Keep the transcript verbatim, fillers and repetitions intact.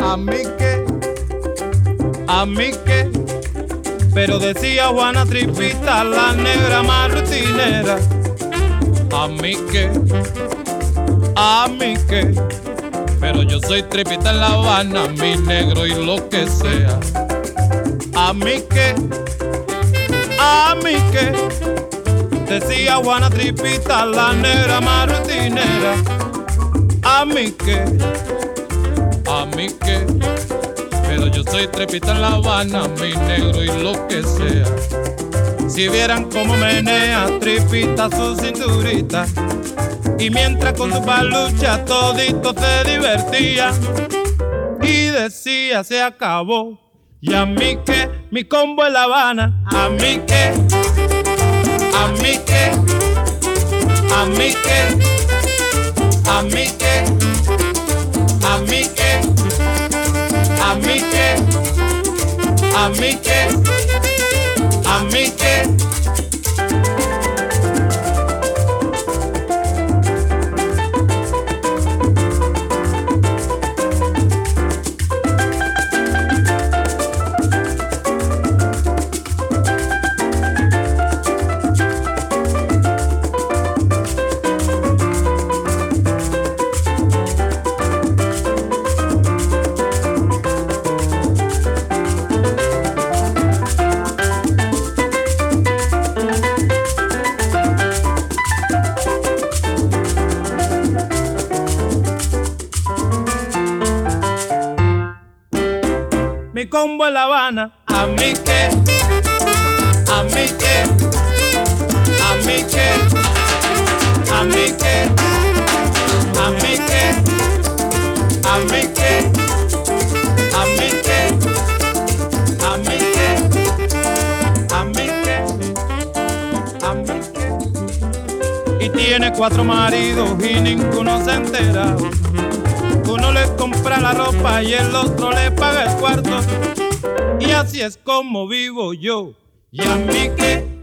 A mí que, a mí que, pero decía Juana Tripita, la negra más rutinera. A mí que, a mí que, pero yo soy Tripita en La Habana, mi negro y lo que sea. A mí que, a mí que, decía Juana Tripita, la negra más rutinera. A mí que, a mí que, pero yo soy Tripita en La Habana, mi negro y lo que sea. Si vieran cómo menea Tripita su cinturita, y mientras con su palucha todito se divertía, y decía se acabó, y a mí que, mi combo en La Habana. A mí que, a mí que, a mí que, a mí que, a mí que, a mí que, a mí que, a mí que. Mi combo en La Habana. A mí que, a mí que, a mí que, a mí que, a mí que, a mí que, a mí que, a mí que, a mí que, a mí que. Y tiene cuatro maridos y ninguno se entera. Uno le compra la ropa y el otro le paga el cuarto. Y así es como vivo yo. Y a mí que